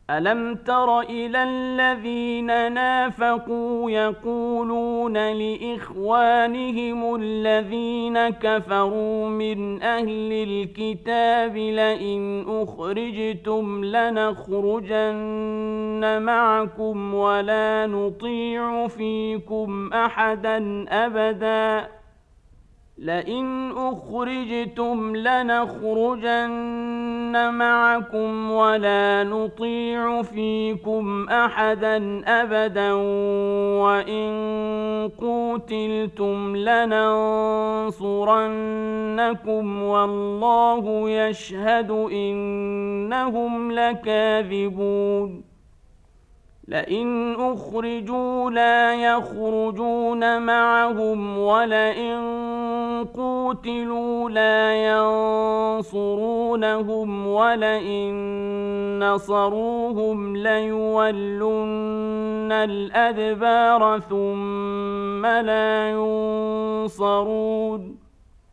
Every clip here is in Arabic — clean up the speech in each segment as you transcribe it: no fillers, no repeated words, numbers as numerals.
ألم تر إلى الذين نافقوا يقولون لإخوانهم الذين كفروا من أهل الكتاب لئن أخرجتم لنخرجن معكم ولا نطيع فيكم أحدا أبدا لئن أخرجتم لنخرجن معكم ولا نطيع فيكم أحدا أبدا وإن قوتلتم لننصرنكم والله يشهد إنهم لكاذبون لئن أخرجوا لا يخرجون معهم ولئن قوتلوا لا ينصرونهم ولئن نصروهم ليولن الأدبار ثم لا ينصرون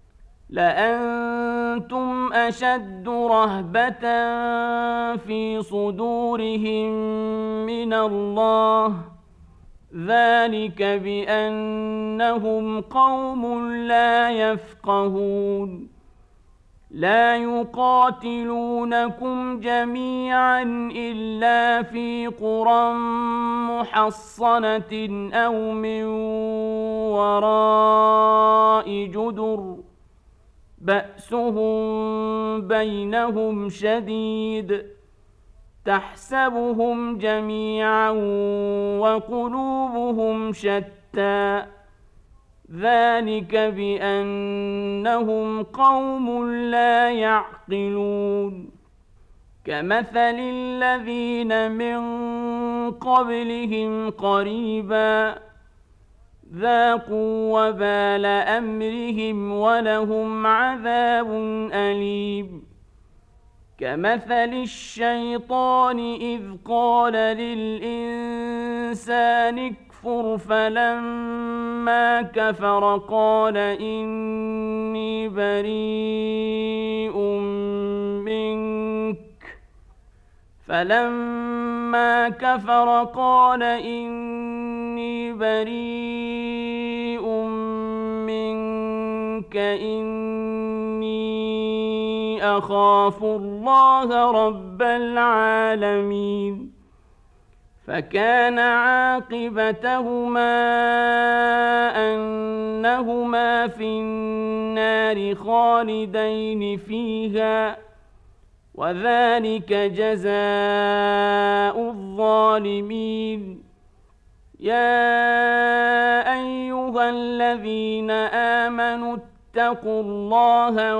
لأنتم أشد رهبة في صدورهم من الله ذلك بأنهم قوم لا يفقهون لا يقاتلونكم جميعا إلا في قرى محصنة أو من وراء جدر بأسهم بينهم شديد تحسبهم جميعا وقلوبهم شتى ذلك بأنهم قوم لا يعقلون كمثل الذين من قبلهم قريبا ذاقوا وبال أمرهم ولهم عذاب أليم كمثل الشيطان إذ قال للإنسان اكفر فلما كفر قال إني بريء منك فلما كفر قال إني بريء منك إني أخاف الله رب العالمين فكان عاقبتهما أنهما في النار خالدين فيها وذلك جزاء الظالمين يا أيها الذين آمنوا اتقوا الله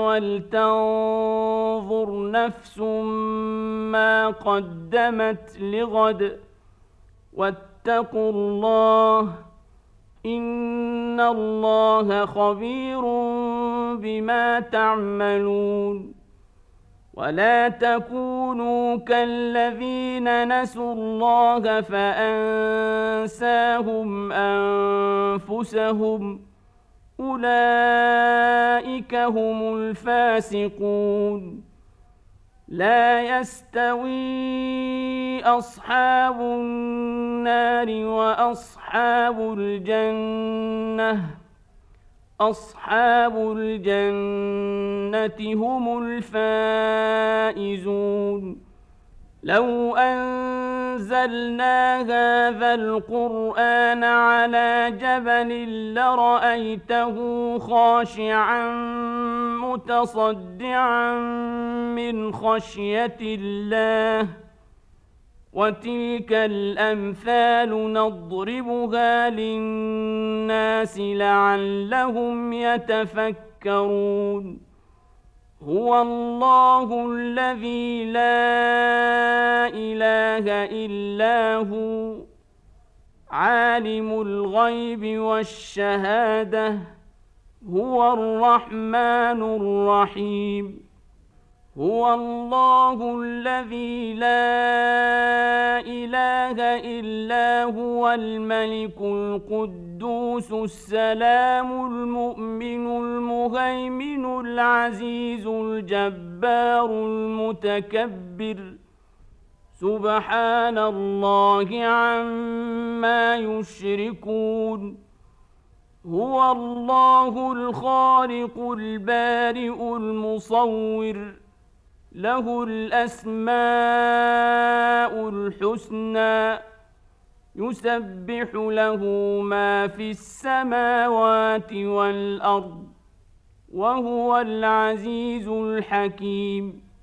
ولتنظر نفس ما قدمت لغد واتقوا الله إن الله خبير بما تعملون ولا تكونوا كالذين نسوا الله فأنساهم أنفسهم أولئك هم الفاسقون لا يستوي أصحاب النار وأصحاب الجنة أصحاب الجنة هم الفائزون لو أنزلنا هذا القرآن على جبل لرأيته خاشعا متصدعا من خشية الله وتلك الأمثال نضربها للناس لعلهم يتفكرون هو الله الذي لا إله إلا هو عالم الغيب والشهادة هو الرحمن الرحيم هو الله الذي لا إله إلا هو الملك القدوس السلام المؤمن المهيمن العزيز الجبار المتكبر سبحان الله عما يشركون هو الله الخالق البارئ المصور له الأسماء الحسنى يسبح له ما في السماوات والأرض وهو العزيز الحكيم